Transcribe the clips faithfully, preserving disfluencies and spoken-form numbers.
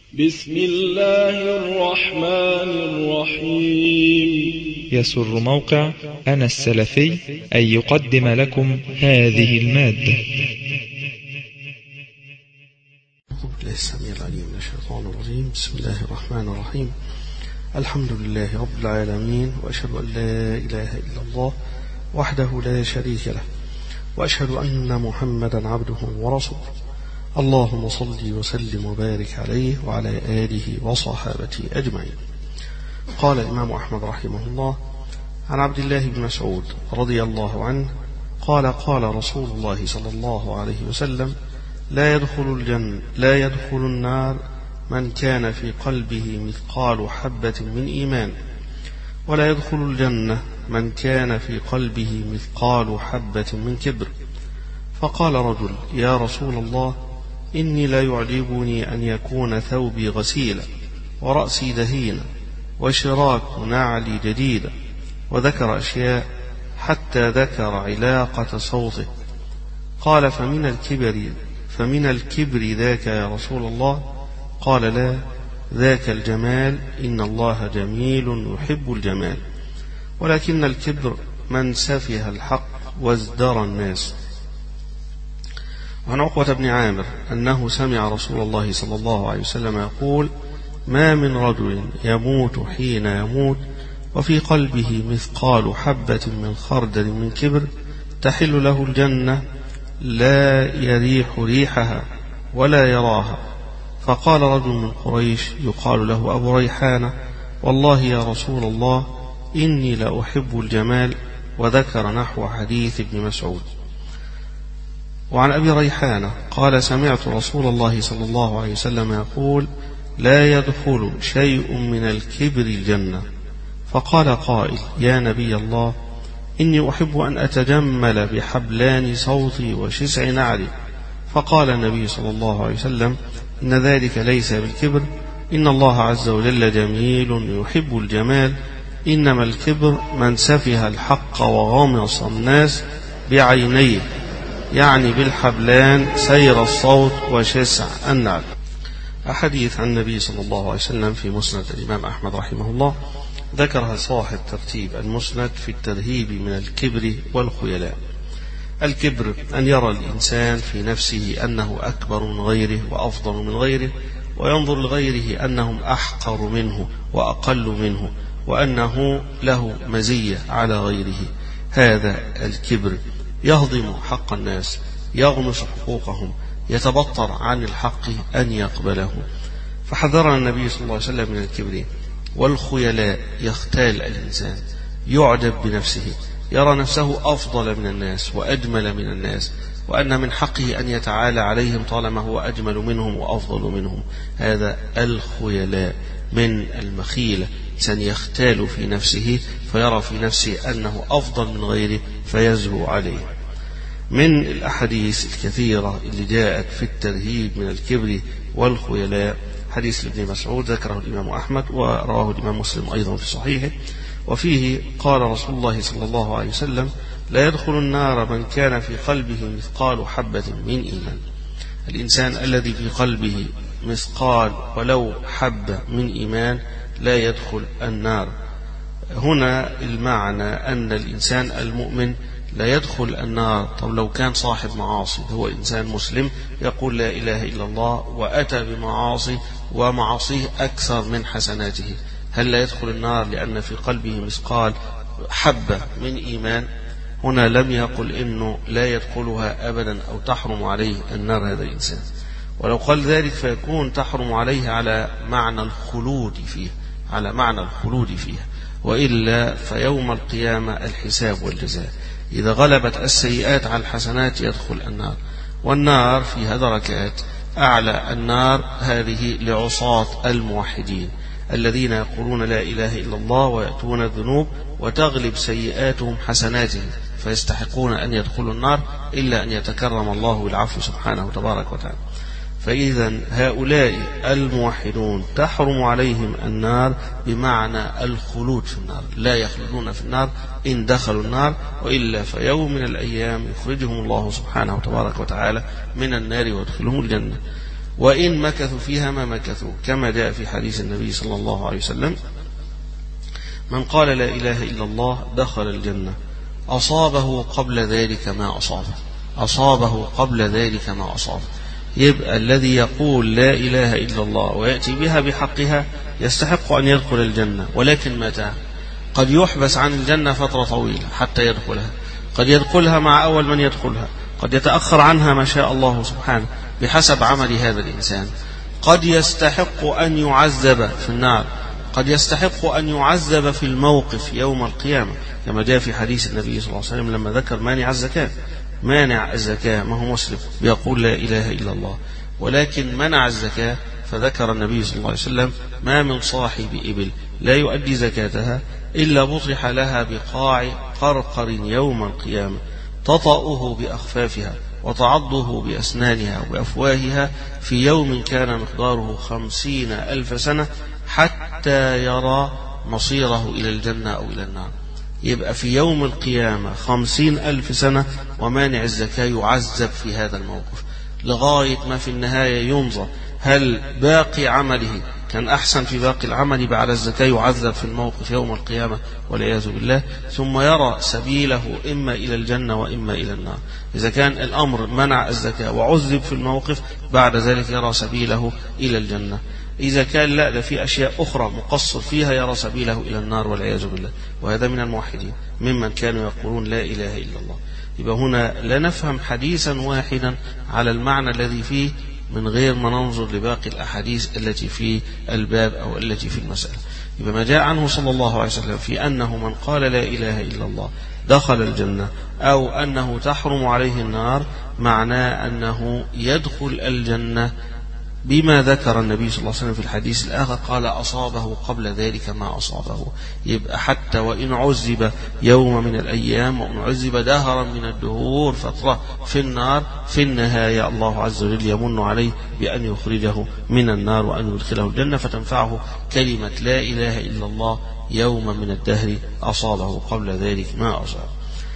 بسم الله الرحمن الرحيم. يسر موقع أنا السلفي أن يقدم لكم هذه المادة. أعوذ بالله السميع العليم من الشيطان الرجيم. بسم الله الرحمن الرحيم. الحمد لله رب العالمين، وأشهد أن لا إله إلا الله وحده لا شريك له، وأشهد أن محمدا عبده ورسوله. اللهم صل وسلم وبارك عليه وعلى آله وصحابته أجمعين. قال الإمام أحمد رحمه الله عن عبد الله بن مسعود رضي الله عنه قال قال رسول الله صلى الله عليه وسلم: لا يدخل الجنة لا يدخل النار من كان في قلبه مثقال حبة من إيمان، ولا يدخل الجنة من كان في قلبه مثقال حبة من كبر. فقال رجل: يا رسول الله، إني لا يعجبني أن يكون ثوبي غسيلا ورأسي دهينا وشراك نعلي جديدة، وذكر أشياء حتى ذكر علاقة صوته. قال: فمن الكبر فمن الكبر ذاك يا رسول الله؟ قال: لا، ذاك الجمال، إن الله جميل يحب الجمال، ولكن الكبر من سفه الحق وازدرى الناس. وعن عقبة بن عامر أنه سمع رسول الله صلى الله عليه وسلم يقول: ما من رجل يموت حين يموت وفي قلبه مثقال حبة من خردل من كبر تحل له الجنة لا يريح ريحها ولا يراها. فقال رجل من قريش يقال له أبو ريحانة: والله يا رسول الله، إني لا أحب الجمال، وذكر نحو حديث ابن مسعود. وعن أبي ريحانة قال: سمعت رسول الله صلى الله عليه وسلم يقول: لا يدخل شيء من الكبر الجنة. فقال قائل: يا نبي الله، إني أحب أن أتجمل بحبلان صوتي وشسع نعلي. فقال النبي صلى الله عليه وسلم: إن ذلك ليس بالكبر، إن الله عز وجل جميل يحب الجمال، إنما الكبر من سفه الحق وغمص الناس بعينيه، يعني بالحبلان سير الصوت وشسع النعل. أحاديث عن النبي صلى الله عليه وسلم في مسند الإمام أحمد رحمه الله ذكرها صاحب ترتيب المسند في الترهيب من الكبر والخيلاء. الكبر أن يرى الإنسان في نفسه أنه أكبر من غيره وأفضل من غيره، وينظر لغيره أنهم أحقر منه وأقل منه، وأنه له مزية على غيره. هذا الكبر يهضم حق الناس، يغمس حقوقهم، يتبطر عن الحق أن يقبله. فحذرنا النبي صلى الله عليه وسلم من الكبر والخيلاء. يختال الإنسان، يعجب بنفسه، يرى نفسه أفضل من الناس وأجمل من الناس، وأن من حقه أن يتعالى عليهم طالما هو أجمل منهم وأفضل منهم. هذا الخيلاء من المخيلة. إنسان يختال في نفسه فيرى في نفسه أنه أفضل من غيره فيزهو عليه. من الأحاديث الكثيرة اللي جاءت في الترهيب من الكبر والخيلاء حديث ابن مسعود ذكره الإمام أحمد ورواه الإمام مسلم أيضا في صحيحه، وفيه قال رسول الله صلى الله عليه وسلم: لا يدخل النار من كان في قلبه مثقال حبة من إيمان. الإنسان الذي في قلبه مثقال ولو حبة من إيمان لا يدخل النار. هنا المعنى أن الإنسان المؤمن لا يدخل النار. طب لو كان صاحب معاصي، هو إنسان مسلم يقول لا إله إلا الله وأتى بمعاصي ومعاصيه أكثر من حسناته، هل لا يدخل النار لأن في قلبه مثقال حبة من إيمان؟ هنا لم يقل إنه لا يدخلها أبدا أو تحرم عليه النار هذا الإنسان. ولو قال ذلك فيكون تحرم عليه على معنى الخلود فيه على معنى الخلود فيها وإلا فيوم القيامة الحساب والجزاء. إذا غلبت السيئات على الحسنات يدخل النار. والنار فيها دركات. أعلى النار هذه لعصاة الموحدين الذين يقولون لا إله إلا الله ويأتون الذنوب وتغلب سيئاتهم حسناتهم فيستحقون أن يدخلوا النار إلا أن يتكرم الله بالعفو سبحانه تبارك وتعالى. فإذا هؤلاء الموحدون تحرم عليهم النار بمعنى الخلود في النار، لا يخلدون في النار إن دخلوا النار، وإلا فيوم من الأيام يخرجهم الله سبحانه تبارك وتعالى من النار ويدخلهم الجنة. وإن مكثوا فيها ما مكثوا، كما جاء في حديث النبي صلى الله عليه وسلم: من قال لا إله إلا الله دخل الجنة، أصابه قبل ذلك ما أصابه، أصابه قبل ذلك ما أصابه. يبقى الذي يقول لا إله إلا الله ويأتي بها بحقها يستحق أن يدخل الجنة، ولكن متى؟ قد يحبس عن الجنة فترة طويلة حتى يدخلها، قد يدخلها مع أول من يدخلها، قد يتأخر عنها ما شاء الله سبحانه بحسب عمل هذا الإنسان، قد يستحق أن يعذب في النار، قد يستحق أن يعذب في الموقف يوم القيامة، كما جاء في حديث النبي صلى الله عليه وسلم لما ذكر مانع الزكاة. مانع الزكاة ما هو مسلم بيقول لا إله إلا الله، ولكن منع الزكاة، فذكر النبي صلى الله عليه وسلم: ما من صاحب إبل لا يؤدي زكاتها إلا بطح لها بقاع قرقر يوم القيامة تطأه بأخفافها وتعضه بأسنانها وبأفواهها في يوم كان مقداره خمسين ألف سنة حتى يرى مصيره إلى الجنة أو إلى النار. يبقى في يوم القيامة خمسين ألف سنة ومانع الزكاة يعذب في هذا الموقف، لغاية ما في النهاية ينظر هل باقي عمله كان أحسن في باقي العمل بعد الزكاة، يعذب في الموقف يوم القيامة والعياذ بالله، ثم يرى سبيله إما إلى الجنة وإما إلى النار. إذا كان الأمر منع الزكاة وعذب في الموقف، بعد ذلك يرى سبيله إلى الجنة. إذا كان لا، ده في أشياء أخرى مقصر فيها، يرى سبيله إلى النار والعياذ بالله. وهذا من الموحدين ممن كانوا يقولون لا إله إلا الله. يبقى هنا لا نفهم حديثا واحدا على المعنى الذي فيه من غير ما ننظر لباقي الأحاديث التي في الباب أو التي في المسألة. يبقى ما جاء عنه صلى الله عليه وسلم في أنه من قال لا إله إلا الله دخل الجنة، أو أنه تحرم عليه النار، معناه أنه يدخل الجنة بما ذكر النبي صلى الله عليه وسلم في الحديث الآخر، قال: أصابه قبل ذلك ما أصابه. يبقى حتى وإن عذب يوم من الأيام وإن عذب دهرا من الدهور فترة في النار، في النهاية الله عز وجل يمن عليه بأن يخرجه من النار وأن يدخله الجنة، فتنفعه كلمة لا إله إلا الله يوم من الدهر أصابه قبل ذلك ما أصابه.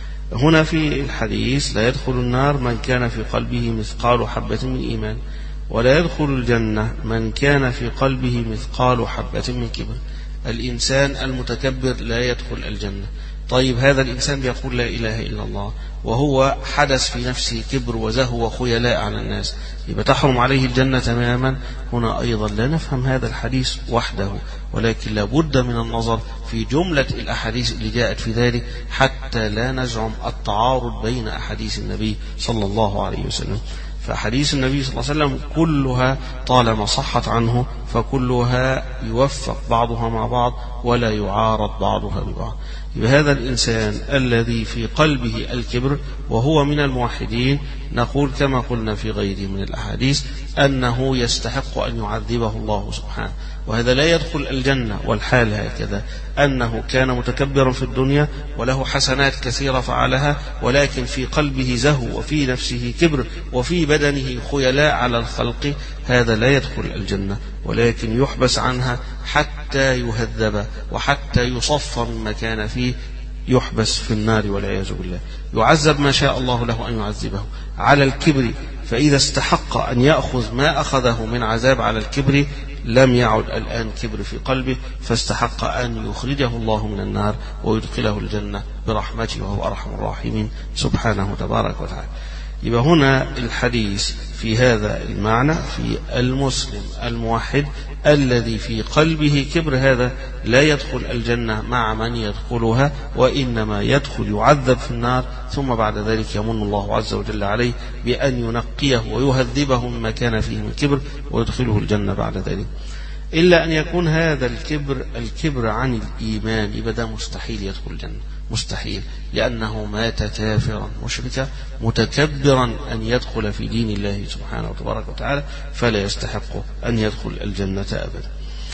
هنا في الحديث: لا يدخل النار من كان في قلبه مثقال حبة من إيمان، ولا يدخل الجنة من كان في قلبه مثقال حبة من كبر. الإنسان المتكبر لا يدخل الجنة. طيب هذا الإنسان بيقول لا إله إلا الله وهو حدث في نفسه كبر وزهو وخيلاء على الناس، يبقى تحرم عليه الجنة تماما. هنا أيضا لا نفهم هذا الحديث وحده، ولكن لابد من النظر في جملة الأحاديث اللي جاءت في ذلك حتى لا نزعم التعارض بين أحاديث النبي صلى الله عليه وسلم. فحديث النبي صلى الله عليه وسلم كلها طالما صحت عنه فكلها يوفق بعضها مع بعض ولا يعارض بعضها ببعض. بهذا الإنسان الذي في قلبه الكبر وهو من الموحدين، نقول كما قلنا في غيره من الأحاديث أنه يستحق أن يعذبه الله سبحانه، وهذا لا يدخل الجنة. والحال هكذا أنه كان متكبرا في الدنيا وله حسنات كثيرة فعلها، ولكن في قلبه زهو وفي نفسه كبر وفي بدنه خيلاء على الخلق، هذا لا يدخل الجنة، ولكن يحبس عنها حتى يهذب وحتى يصفى مما كان فيه، يحبس في النار والعياذ بالله، يعذب ما شاء الله له أن يعذبه على الكبر. فإذا استحق أن يأخذ ما أخذه من عذاب على الكبر لم يعد الآن كبر في قلبه، فاستحق أن يخرجه الله من النار ويدخله الجنة برحمته وهو أرحم الراحمين سبحانه تبارك وتعالى. يبقى هنا الحديث في هذا المعنى في المسلم الموحد الذي في قلبه كبر، هذا لا يدخل الجنة مع من يدخلها، وإنما يدخل يعذب في النار، ثم بعد ذلك يمن الله عز وجل عليه بأن ينقيه ويهذبه مما كان فيه من كبر ويدخله الجنة بعد ذلك. إلا أن يكون هذا الكبر الكبر عن الإيمان، يبقى ده مستحيل يدخل الجنة، مستحيل، لأنه مات كافرا مشركا متكبرا أن يدخل في دين الله سبحانه وتبارك وتعالى، فلا يستحق أن يدخل الجنة أبدا.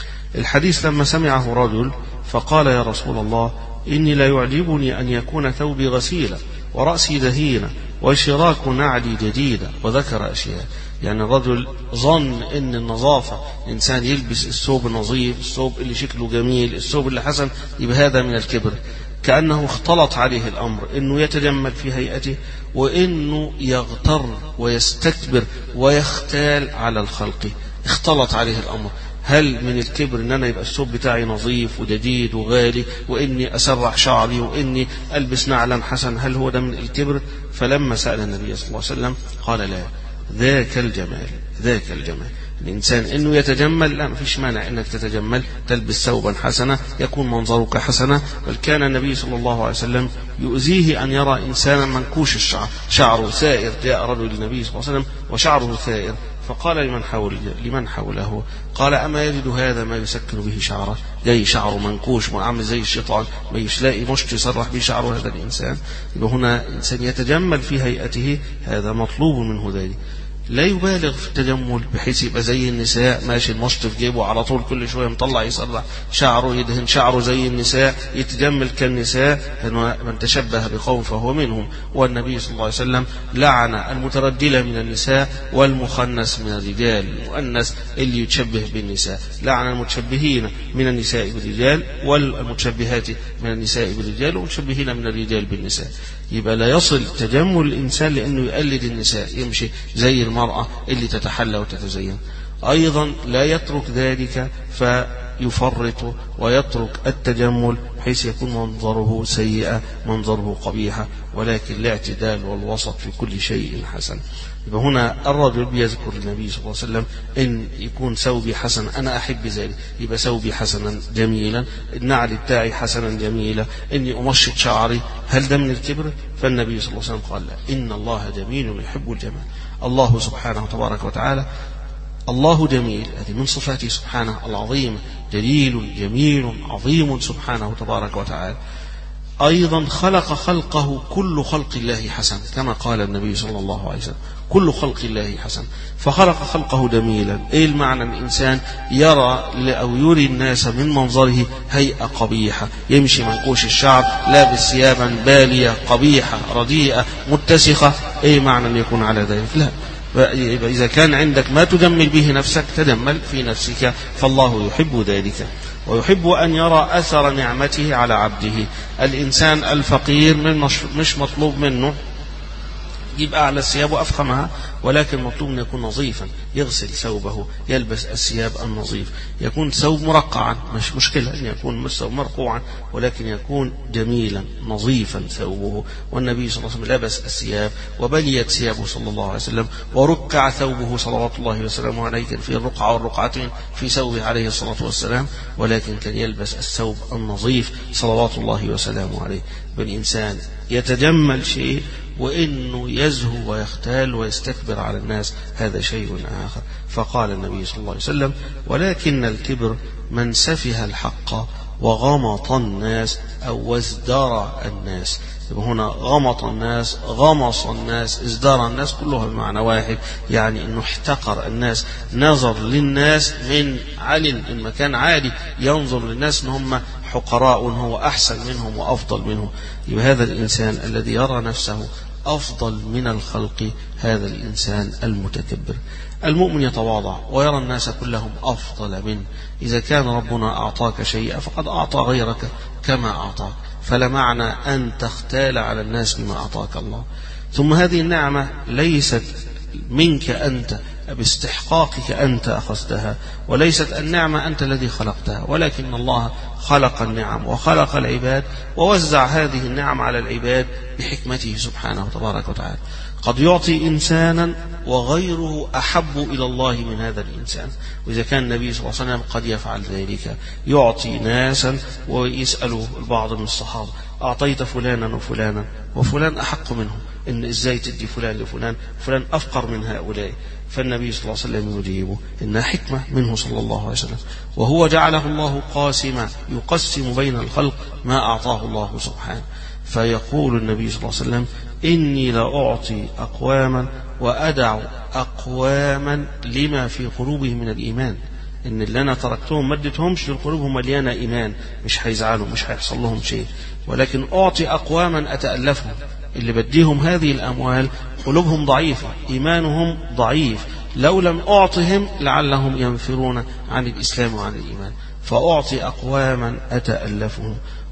الحديث لما سمعه رجل فقال: يا رسول الله، إني لا يعجبني أن يكون ثوبي غسيلا ورأسي دهينا وشراك نعلي جديدة، وذكر أشياء. يعني الرجل ظن ان النظافة الانسان يلبس الثوب النظيف، الثوب اللي شكله جميل، الثوب اللي حسن، يبقى هذا من الكبر. كأنه اختلط عليه الأمر إنه يتجمل في هيئته وإنه يغتر ويستكبر ويختال على الخلق. اختلط عليه الأمر. هل من الكبر ان انا يبقى الثوب بتاعي نظيف وجديد وغالي واني اسرح شعري واني البس نعلا حسن؟ هل هو ده من الكبر؟ فلما سأل النبي صلى الله عليه وسلم قال لا، ذاك الجمال، ذاك الجمال. الإنسان إنه يتجمل، لا مفيش مانع إنك تتجمل، تلبس ثوبا حسنا يكون منظرك حسنا. بل كان النبي صلى الله عليه وسلم يؤذيه أن يرى إنسانا منكوش الشعر، شعره ثائر. جاء رجل للنبي صلى الله عليه وسلم وشعره ثائر، فقال لمن حول لمن حوله، قال أما يجد هذا ما يسكن به شعره؟ جاي شعره منكوش عامل زي الشيطان، ما يلاقي مشط يسرح به شعره هذا الإنسان. يبقى هنا إنسان يتجمل في هيئته، هذا مطلوب منه ذلك. لا يبالغ في التجمل بحيث يبقى زي النساء ماشي المشط في جيبه على طول، كل شويه مطلع يسرح شعره، يدهن شعره زي النساء، يتجمل كالنساء. من تشبه بقوم فهو منهم. والنبي صلى الله عليه وسلم لعن المترجلة من النساء والمخنث من الرجال. المؤنث اللي يتشبه بالنساء، لعن المتشبهين من النساء بالرجال والمتشبهات من النساء بالرجال والمتشبهين من الرجال بالنساء. يبقى لا يصل تجمل الإنسان لأنه يقلد النساء، يمشي زي المرأة اللي تتحلى وتتزين. أيضا لا يترك ذلك فيفرط ويترك التجمل بحيث يكون منظره سيئة، منظره قبيحة، ولكن الاعتدال والوسط في كل شيء حسن. يبقى هنا الرجل بيذكر النبي صلى الله عليه وسلم إن يكون ثوبي حسن، أنا أحب ذلك، يبقى ثوبي حسنا جميلا، النعل بتاعي حسنا جميلا، إني أمشط شعري. هل ده من الكبر؟ فالنبي صلى الله عليه وسلم قال لا، إن الله جميل يحب الجمال. الله سبحانه تبارك وتعالى الله جميل، هذه من صفاته سبحانه العظيم، جليل جميل عظيم سبحانه تبارك وتعالى. أيضا خلق خلقه كل خلق الله حسن، كما قال النبي صلى الله عليه وسلم كل خلق الله حسن، فخلق خلقه جميلا. ايه المعنى؟ الانسان يرى او يري الناس من منظره هيئة قبيحة، يمشي منكوش الشعر، لابس ثيابا بالية قبيحة رديئة متسخة. ايه معنى ان يكون على ذلك؟ لا. إذا كان عندك ما تجمل به نفسك تجمل في نفسك، فالله يحب ذلك ويحب أن يرى أثر نعمته على عبده. الإنسان الفقير مش مطلوب منه يجيب أعلى الثياب وأفخمها، ولكن مطلوب أن يكون نظيفا، يغسل ثوبه، يلبس الثياب النظيف، يكون ثوب مرقعا، مش مشكلة أن يكون الثوب مرقوعا، ولكن يكون جميلا نظيفا ثوبه. والنبي صلى الله عليه وسلم لبس الثياب وبليت ثيابه صلى الله عليه وسلم، ورقع ثوبه صلوات الله وسلامه عليه، كان في الرقعة والرقعتين في ثوبه عليه الصلاة والسلام، ولكن كان يلبس الثوب النظيف صلوات الله وسلامه عليه. بالإنسان يتجمل شيء، وإنه يزهو ويختال ويستكبر على الناس هذا شيء آخر. فقال النبي صلى الله عليه وسلم ولكن الكبر من سفه الحق وغمط الناس أو وازدرى الناس. هنا غمط الناس، غمص الناس، ازدرى الناس، كلها بمعنى واحد، يعني انه احتقر الناس، نظر للناس من علن المكان عالي، ينظر للناس ان هم حقراء وهو احسن منهم وافضل منهم. يبقى هذا الانسان الذي يرى نفسه افضل من الخلق، هذا الانسان المتكبر. المؤمن يتواضع ويرى الناس كلهم افضل منه. اذا كان ربنا اعطاك شيئا فقد اعطى غيرك كما اعطاك، فلا معنى أن تختال على الناس بما أعطاك الله. ثم هذه النعمة ليست منك أنت باستحقاقك أنت أخذتها، وليست النعمة أنت الذي خلقتها، ولكن الله خلق النعم وخلق العباد ووزع هذه النعم على العباد بحكمته سبحانه تبارك وتعالى. قد يعطي إنسانا وغيره أحب إلى الله من هذا الإنسان، وإذا كان النبي صلى الله عليه وسلم قد يفعل ذلك، يعطي ناسا ويسأل البعض من الصحابة أعطيت فلانا وفلانا وفلان أحق منه، إن إزاي تدي فلان لفلان، فلان أفقر من هؤلاء؟ فالنبي صلى الله عليه وسلم يجيبه إنها حكمة منه صلى الله عليه وسلم، وهو جعله الله قاسما يقسم بين الخلق ما أعطاه الله سبحانه. فيقول النبي صلى الله عليه وسلم إني لأعطي أقواما وأدع أقواما لما في قلوبهم من الإيمان، إن اللي أنا تركتهم مدتهمش لقلوبهم مليانة إيمان، مش هيزعلوا، مش هيحصل لهم شيء، ولكن أعطي أقواما أتألفهم، اللي بديهم هذه الأموال قلوبهم ضعيفة، إيمانهم ضعيف، لو لم أعطهم لعلهم ينفرون عن الإسلام وعن الإيمان، فأعطي أقواما أتألفهم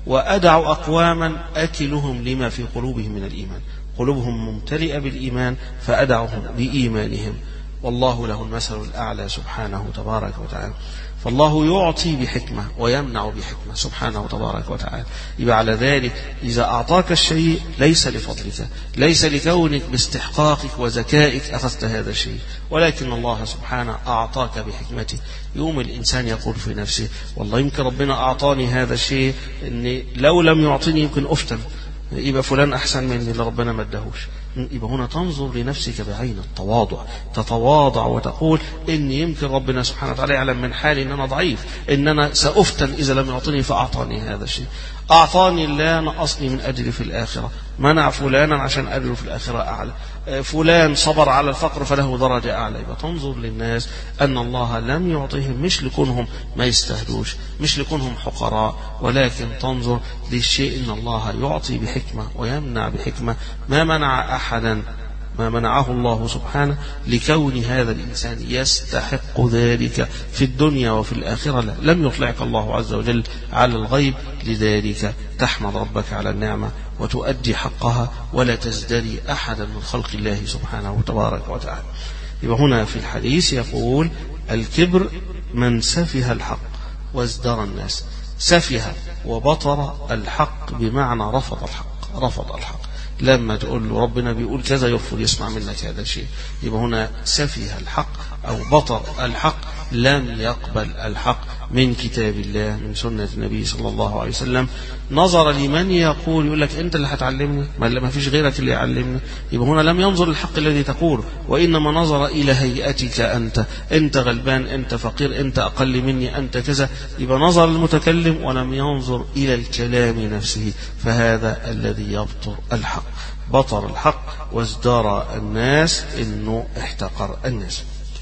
وأدع أقواما أكلهم لما في قلوبهم من الإيمان، قلوبهم ممتلئة بالإيمان فأدعهم بإيمانهم، والله له المثل الأعلى سبحانه تبارك وتعالى. فالله يعطي بحكمة ويمنع بحكمة سبحانه تبارك وتعالى. يبقى على ذلك إذا أعطاك الشيء ليس لفضلك، ليس لكونك باستحقاقك وذكائك أخذت هذا الشيء، ولكن الله سبحانه أعطاك بحكمته. يوم الإنسان يقول في نفسه والله يمكن ربنا أعطاني هذا الشيء إني لو لم يعطيني يمكن أفتن، يبقى فلان أحسن مني اللي ربنا ما ادهوش. يبقى هنا تنظر لنفسك بعين التواضع، تتواضع وتقول إن يمكن ربنا سبحانه وتعالى يعلم من حالي إن أنا ضعيف، إن أنا سأفتن إذا لم يعطني فأعطاني هذا الشيء. أعطاني الله نقصني من أجلي في الآخرة، منع فلانا عشان أجره في الآخرة أعلى، فلان صبر على الفقر فله درجة أعلى. يبقى تنظر للناس أن الله لم يعطيهم مش لكونهم ما يستهدوش، مش لكونهم حقراء، ولكن تنظر للشيء إن الله يعطي بحكمة ويمنع بحكمة. ما منع أحدا ما منعه الله سبحانه لكون هذا الإنسان يستحق ذلك في الدنيا وفي الآخرة، لا. لم يطلعك الله عز وجل على الغيب، لذلك تحمد ربك على النعمة وتؤدي حقها ولا تزدري أحدا من خلق الله سبحانه تبارك وتعالى. يبقى هنا في الحديث يقول الكبر من سفه الحق وازدرى الناس. سفه وبطر الحق بمعنى رفض الحق، رفض الحق. لما تقول له ربنا بيقول كذا يرفض يسمع منك هذا الشيء، يبقى هنا سفه الحق أو بطر الحق، لم يقبل الحق من كتاب الله من سنة النبي صلى الله عليه وسلم. نظر لمن يقول يقول لك أنت اللي هتعلمني، ما فيش غيرك اللي يعلمني. يبقى هنا لم ينظر للحق الذي تقوله، وإنما نظر إلى هيئتك أنت، أنت غلبان، أنت فقير، أنت أقل مني، أنت كذا. يبقى نظر للمتكلم ولم ينظر إلى الكلام نفسه، فهذا الذي يبطر الحق، بطر الحق وازدرى الناس، إنه احتقر الناس.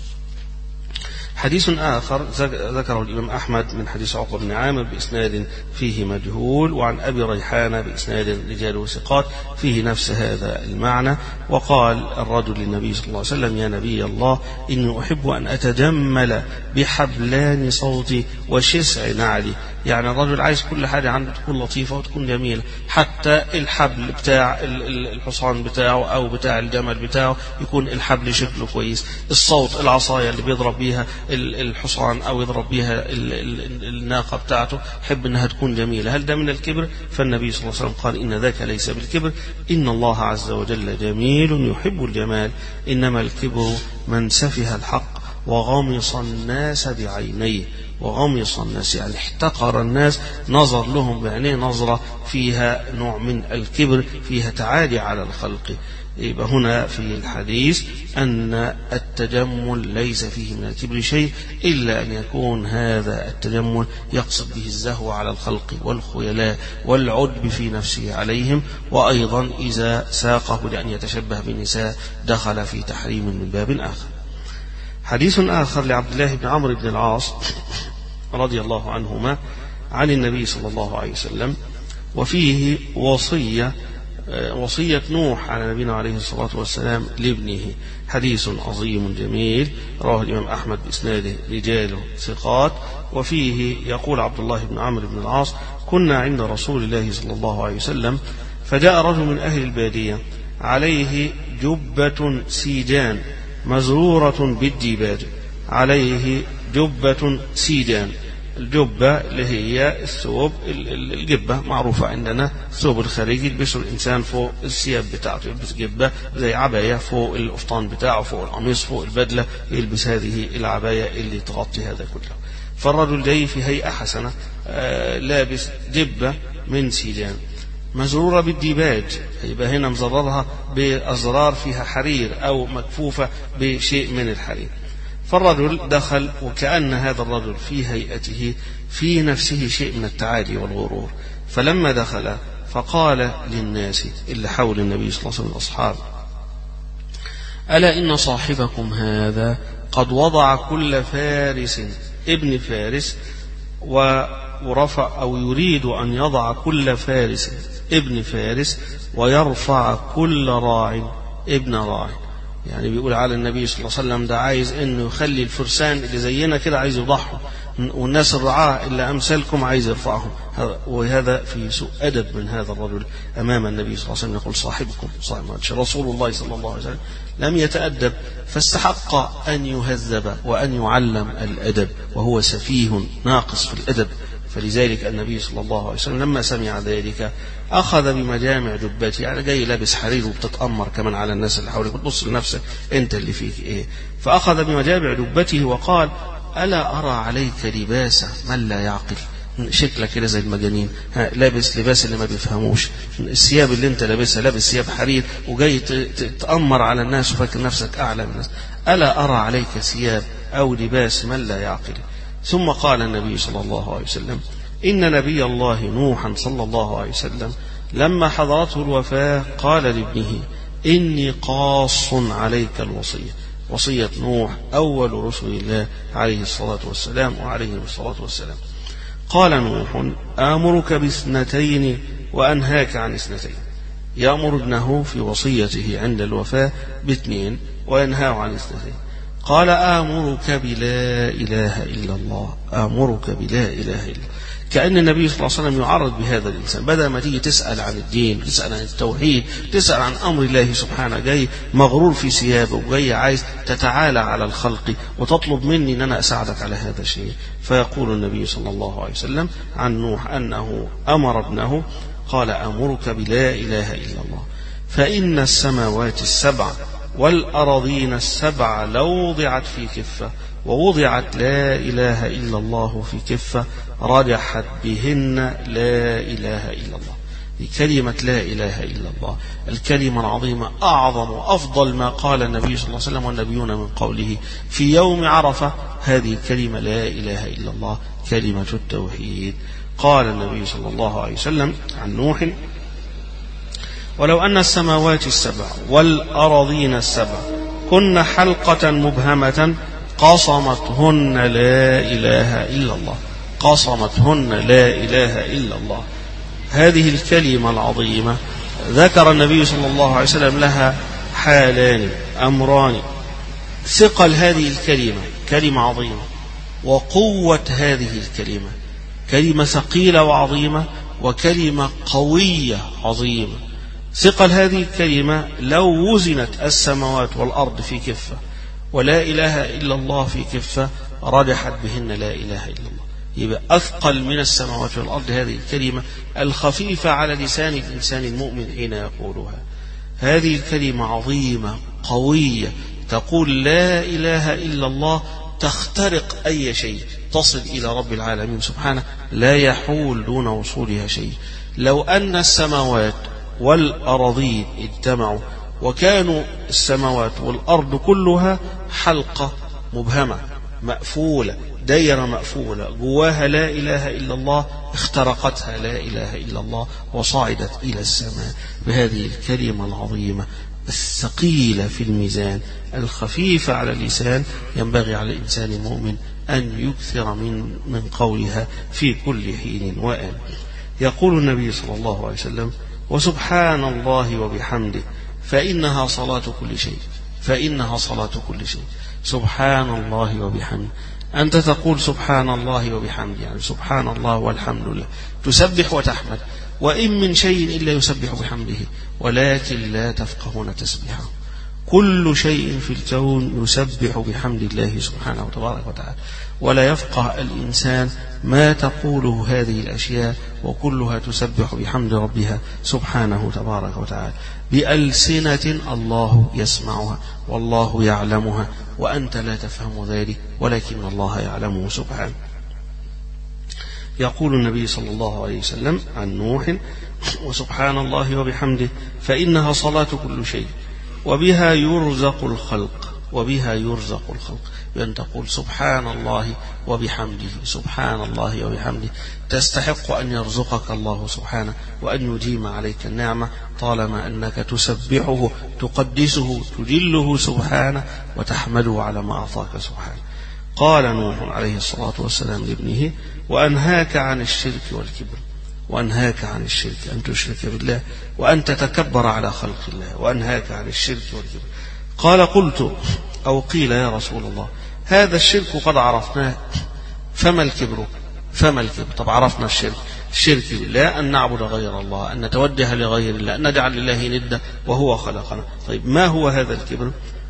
حديث آخر ذكره الإمام أحمد من حديث عقبة بن عامر بإسناد فيه مجهول، وعن أبي ريحانة بإسناد رجاله ثقات فيه نفس هذا المعنى. وقال الرجل للنبي صلى الله عليه وسلم يا نبي الله إني أحب أن أتجمل بحبلان صوتي وشسع نعلي. يعني الرجل عايز كل حاجة عنده تكون لطيفة وتكون جميلة، حتى الحبل بتاع الحصان بتاعه أو بتاع الجمل بتاعه يكون الحبل شكله كويس، الصوت العصاية اللي بيضرب بيها الحصان أو يضرب بيها الناقة بتاعته يحب أنها تكون جميلة. هل ده من الكبر؟ فالنبي صلى الله عليه وسلم قال إن ذاك ليس بالكبر، إن الله عز وجل جميل يحب الجمال، إنما الكبر من سفه الحق وغمص الناس بعينيه. وغمص الناس يعني احتقر الناس، نظر لهم بعينيه نظرة فيها نوع من الكبر، فيها تعالي على الخلق. يبقى هنا في الحديث أن التجمل ليس فيه من الكبر شيء، إلا أن يكون هذا التجمل يقصد به الزهو على الخلق والخيلاء والعجب في نفسه عليهم، وأيضا إذا ساقه لأن يتشبه بالنساء دخل في تحريم من باب آخر. حديث آخر لعبد الله بن عمرو بن العاص رضي الله عنهما عن النبي صلى الله عليه وسلم، وفيه وصية وصية نوح على نبينا عليه الصلاة والسلام لابنه. حديث عظيم جميل رواه الإمام أحمد بإسناده رجاله ثقات. وفيه يقول عبد الله بن عمرو بن العاص كنا عند رسول الله صلى الله عليه وسلم فجاء رجل من أهل البادية عليه جبة سيجان مزرورة بالديباج، عليه جبة سيجان. الجبة اللي هي الثوب، الجبة معروفة عندنا، الثوب الخارجي يلبسه الإنسان فوق الثياب بتاعته، يلبس جبة زي عباية فوق القفطان بتاعه، فوق القميص، فوق البدلة يلبس هذه العباية اللي تغطي هذا كله. فالرجل جاي في هيئة حسنة آه لابس جبة من سيجان مزرورة بالديباج، يبقى هنا مزررها بأزرار فيها حرير أو مكفوفة بشيء من الحرير. فالرجل دخل وكأن هذا الرجل في هيئته في نفسه شيء من التعالي والغرور، فلما دخل فقال للناس اللي حول النبي صلى الله عليه وسلم الأصحاب ألا إن صاحبكم هذا قد وضع كل فارس ابن فارس ورفع أو يريد أن يضع كل فارس ابن فارس ويرفع كل راع ابن راع. يعني بيقول على النبي صلى الله عليه وسلم ده عايز انه يخلي الفرسان اللي زينا كده عايز يضحوا، والناس الرعاة إلا أمثالكم عايز يرفعهم. وهذا في سوء أدب من هذا الرجل أمام النبي صلى الله عليه وسلم، يقول صاحبكم صاحب رسول الله صلى الله عليه وسلم لم يتأدب، فاستحق أن يهذب وأن يعلم الأدب، وهو سفيه ناقص في الأدب. فلذلك النبي صلى الله عليه وسلم لما سمع ذلك أخذ بمجامع جبته، يعني جاي لابس حرير وبتتأمر كمان على الناس اللي حواليك، بتبص لنفسك أنت اللي فيك إيه. فأخذ بمجامع جبته وقال: ألا أرى عليك لباس من لا يعقل؟ شكلك كده زي المجانين، لابس لباس اللي ما بيفهموش، الثياب اللي انت لابسها لابس ثياب حرير وجاي تتأمر على الناس وفاكر نفسك أعلى من الناس. ألا أرى عليك ثياب أو لباس من لا يعقل؟ ثم قال النبي صلى الله عليه وسلم: إن نبي الله نوحا صلى الله عليه وسلم لما حضرته الوفاة قال لابنه: إني قاص عليك الوصية. وصية نوح أول رسل الله عليه الصلاة والسلام وعليه الصلاة والسلام. قال نوح: آمرك باثنتين وأنهاك عن اثنتين. يأمر ابنه في وصيته عند الوفاة باثنين وينهاه عن اثنتين. قال: آمرك بلا إله إلا الله، آمرك بلا إله إلا الله. كأن النبي صلى الله عليه وسلم يعرض بهذا الإنسان، بدل ما تيجي تسأل عن الدين، تسأل عن التوحيد، تسأل عن أمر الله سبحانه، جاي مغرور في ثيابه وجاي عايز تتعالى على الخلق وتطلب مني أن أنا أساعدك على هذا الشيء. فيقول النبي صلى الله عليه وسلم عن نوح أنه أمر ابنه قال: آمرك بلا إله إلا الله، فإن السماوات السبع والأراضين السبع لو وضعت في كفة ووضعت لا إله إلا الله في كفة رجحت بهن لا إله إلا الله. كلمة لا إله إلا الله الكلمة العظيمة أعظم وأفضل ما قال النبي صلى الله عليه وسلم والنبيون من قوله في يوم عرفة. هذه الكلمة لا إله إلا الله كلمة التوحيد. قال النبي صلى الله عليه وسلم عن نوح: ولو أن السماوات السبع والأراضين السبع كن حلقة مبهمة قصمتهن لا إله إلا الله، قصمتهن لا إله إلا الله. هذه الكلمة العظيمة ذكر النبي صلى الله عليه وسلم لها حالان أمران: ثقل هذه الكلمة كلمة عظيمة، وقوة هذه الكلمة كلمة ثقيلة وعظيمة، وكلمة قوية عظيمة. ثقل هذه الكلمة لو وزنت السماوات والأرض في كفة ولا إله إلا الله في كفة رجحت بهن لا إله إلا الله. يبقى أثقل من السماوات والأرض هذه الكلمة الخفيفة على لسان الإنسان المؤمن حين يقولها. هذه الكلمة عظيمة قوية تقول لا إله إلا الله، تخترق أي شيء، تصل إلى رب العالمين سبحانه، لا يحول دون وصولها شيء. لو أن السماوات والأراضين اجتمعوا وكانوا السماوات والأرض كلها حلقة مبهمة مقفولة، دايرة مقفولة جواها لا إله إلا الله، اخترقتها لا إله إلا الله وصعدت إلى السماء بهذه الكلمة العظيمة الثقيلة في الميزان الخفيفة على اللسان. ينبغي على الإنسان المؤمن أن يكثر من من قولها في كل حين وآن. يقول النبي صلى الله عليه وسلم: وسبحان الله وبحمده فإنها صلاة كل شيء، فإنها صلاة كل شيء. سبحان الله وبحمده، أنت تقول سبحان الله وبحمده، يعني سبحان الله والحمد لله، تسبح وتحمد، وإن من شيء إلا يسبح بحمده ولكن لا تفقهون تسبيحه. كل شيء في الكون يسبح بحمد الله سبحانه وتبارك وتعالى، ولا يفقه الإنسان ما تقوله هذه الأشياء، وكلها تسبح بحمد ربها سبحانه تبارك وتعالى بألسنة الله يسمعها والله يعلمها، وأنت لا تفهم ذلك ولكن الله يعلمه سبحانه. يقول النبي صلى الله عليه وسلم عن نوح: وسبحان الله وبحمده فإنها صلاة كل شيء وبها يرزق الخلق، وبها يرزق الخلق. بأن تقول سبحان الله وبحمده، سبحان الله وبحمده، تستحق أن يرزقك الله سبحانه وأن يديم عليك النعمة طالما أنك تسبحه تقدسه تجله سبحانه وتحمده على ما أعطاك سبحانه. قال نوح عليه الصلاة والسلام لابنه: وأنهاك عن الشرك والكبر، وأنهاك عن الشرك أن تشرك بالله وأن تتكبر على خلق الله، وأنهاك عن الشرك والكبر. قال: قلت أو قيل يا رسول الله هذا الشرك قد عرفناه، فما الكبر؟ فما الكبر؟ طب عرفنا الشرك. الشرك بالله أن نعبد غير الله، أن نتوجه لغير الله، أن نجعل لله ندا وهو خلقنا. طيب ما هو هذا الكبر؟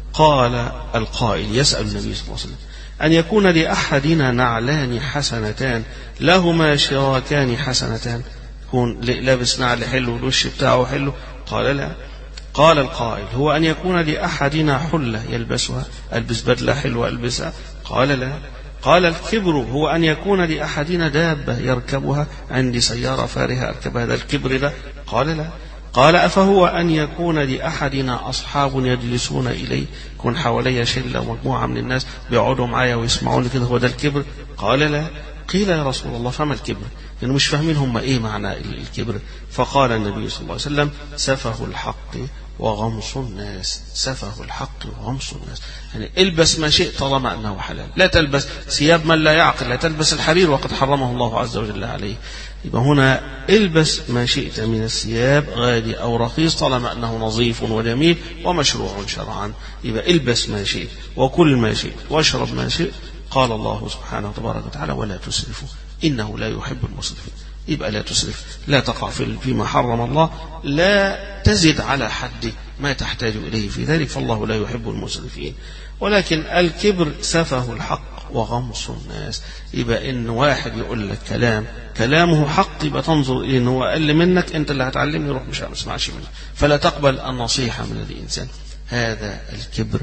قال القائل يسأل النبي صلى الله عليه وسلم أن يكون لأحدنا نعلان حسنتان لهما شراكان حسنتان، يكون لابس نعل حلو والوش بتاعه حلو؟ قال لا. قال القائل هو أن يكون لأحدنا حلة يلبسها، ألبس بدلة حلوة ألبسها؟ قال لا. قال الكبر هو أن يكون لأحدنا دابة يركبها، عندي سيارة فارهة أركب، هذا الكبر ده؟ قال لا. قال أفهو أن يكون لأحدنا أصحاب يجلسون إليه، يكون حوالي شلة ومجموعة من الناس بيقعدوا معايا ويسمعون كده، هو ده الكبر؟ قال لا. قيل يا رسول الله فما الكبر؟ لأنه مش فاهمين هم إيه معنى الكبر. فقال النبي صلى الله عليه وسلم سفه الحق وغمص الناس. سفه الحق وغمص الناس، يعني البس ما شئت طالما أنه حلال، لا تلبس ثياب من لا يعقل، لا تلبس الحرير وقد حرمه الله عز وجل عليه. يبقى هنا البس ما شئت من الثياب غالي أو رخيص طالما أنه نظيف وجميل ومشروع شرعا. يبقى البس ما شئت وكل ما شئت واشرب ما شئت. قال الله سبحانه وتبارك وتعالى ولا تسرفوا إنه لا يحب المسرفين. يبقى لا تسرف، لا تقع فيما حرم الله، لا تزد على حد ما تحتاج إليه في ذلك، فالله لا يحب المسرفين. ولكن الكبر سفه الحق وغمص الناس. يبقى إن واحد يقول لك كلام كلامه حق، يبقى تنظر إليه إنه أقل منك، أنت اللي هتعلمني، روح مش هسمعش منه، فلا تقبل النصيحة من الإنسان. هذا الكبر.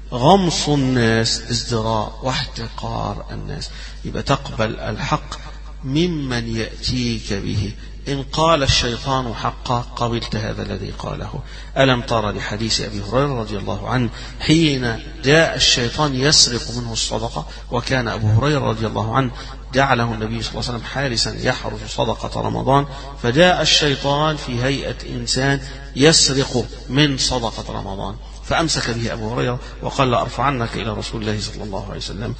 غمص الناس ازدراء واحتقار الناس. يبقى تقبل الحق ممن يأتيك به. إن قال الشيطان حقا قبلت هذا الذي قاله. ألم ترى لحديث أبي هريرة رضي الله عنه حين جاء الشيطان يسرق منه الصدقة، وكان أبو هريرة رضي الله عنه جعله النبي صلى الله عليه وسلم حارسا يحرس صدقة رمضان، فجاء الشيطان في هيئة إنسان يسرق من صدقة رمضان، فأمسك به أبو هريرة وقال لأرفعنك إلى رسول الله صلى الله عليه وسلم.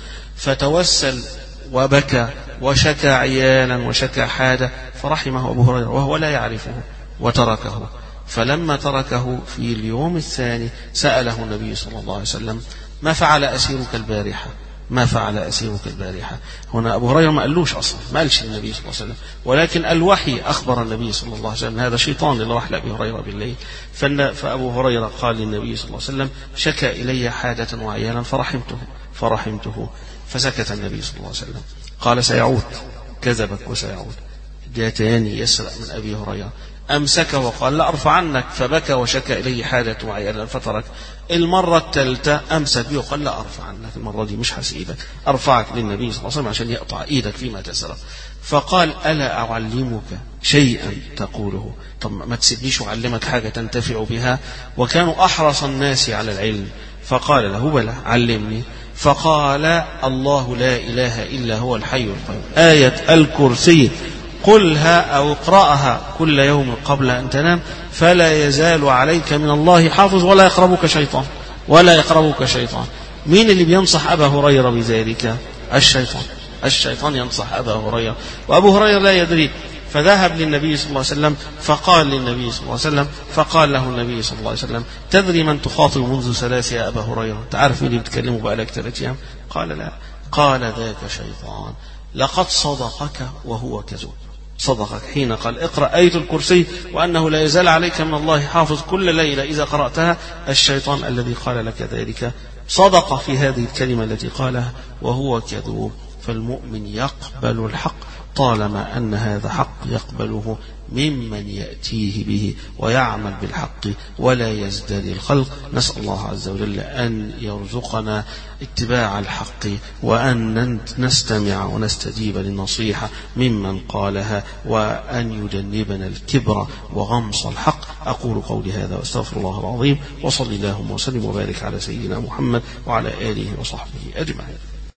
فتوسل وبكى وشكى عيالا وشكى حاجة، فرحمه أبو هريرة وهو لا يعرفه وتركه. فلما تركه في اليوم الثاني سأله النبي صلى الله عليه وسلم ما فعل أسيرك البارحة؟ ما فعل أسيرك البارحة؟ هنا أبو هريرة ما قالوش أصلا، ما قالش النبي صلى الله عليه وسلم، ولكن الوحي أخبر النبي صلى الله عليه وسلم هذا شيطان اللي راح لأبي هريرة بالليل. فأبو هريرة قال للنبي صلى الله عليه وسلم شكى إلي حاجة وعيالا فرحمته فرحمته فسكت النبي صلى الله عليه وسلم. قال سيعود، كذبك وسيعود. جاء تاني يسرق من أبي هريرة، أمسك وقال لا أرفعنك، فبكى وشكى إليه حاجة وعيالا فترك. المرة الثالثة أمسك به وقال لا أرفعنك، المرة دي مش هسيبك، أرفعك للنبي صلى الله عليه وسلم عشان يقطع إيدك فيما تسرق. فقال ألا أعلمك شيئا تقوله؟ طب ما تسيبنيش أعلمك حاجة تنتفع بها؟ وكانوا أحرص الناس على العلم. فقال له بلى علمني. فقال الله لا إله إلا هو الحي القيوم، آية الكرسي قلها أو اقرأها كل يوم قبل أن تنام، فلا يزال عليك من الله حافظ ولا يقربك شيطان ولا يقربك شيطان. مين اللي بينصح أبا هريرة بذلك؟ الشيطان. الشيطان ينصح أبا هريرة، وأبو هريرة لا يدري. فذهب للنبي صلى الله عليه وسلم فقال للنبي صلى الله عليه وسلم فقال له النبي صلى الله عليه وسلم تدري من تخاطب منذ ثلاث يا أبا هريرة؟ تعرف مين اللي بتكلمه بقالك ثلاث أيام؟ قال لا. قال ذاك شيطان لقد صدقك وهو كذوب. صدقك حين قال اقرأ آية الكرسي وأنه لا يزال عليك من الله حافظ كل ليلة إذا قرأتها. الشيطان الذي قال لك ذلك صدق في هذه الكلمة التي قالها وهو كذوب. فالمؤمن يقبل الحق طالما أن هذا حق يقبله ممن يأتيه به ويعمل بالحق ولا يزدري الخلق. نسأل الله عز وجل أن يرزقنا اتباع الحق وأن نستمع ونستجيب للنصيحة ممن قالها، وأن يجنبنا الكبر وغمص الحق. أقول قولي هذا واستغفر الله العظيم، وصلي اللهم وسلم وبارك على سيدنا محمد وعلى آله وصحبه أجمعين.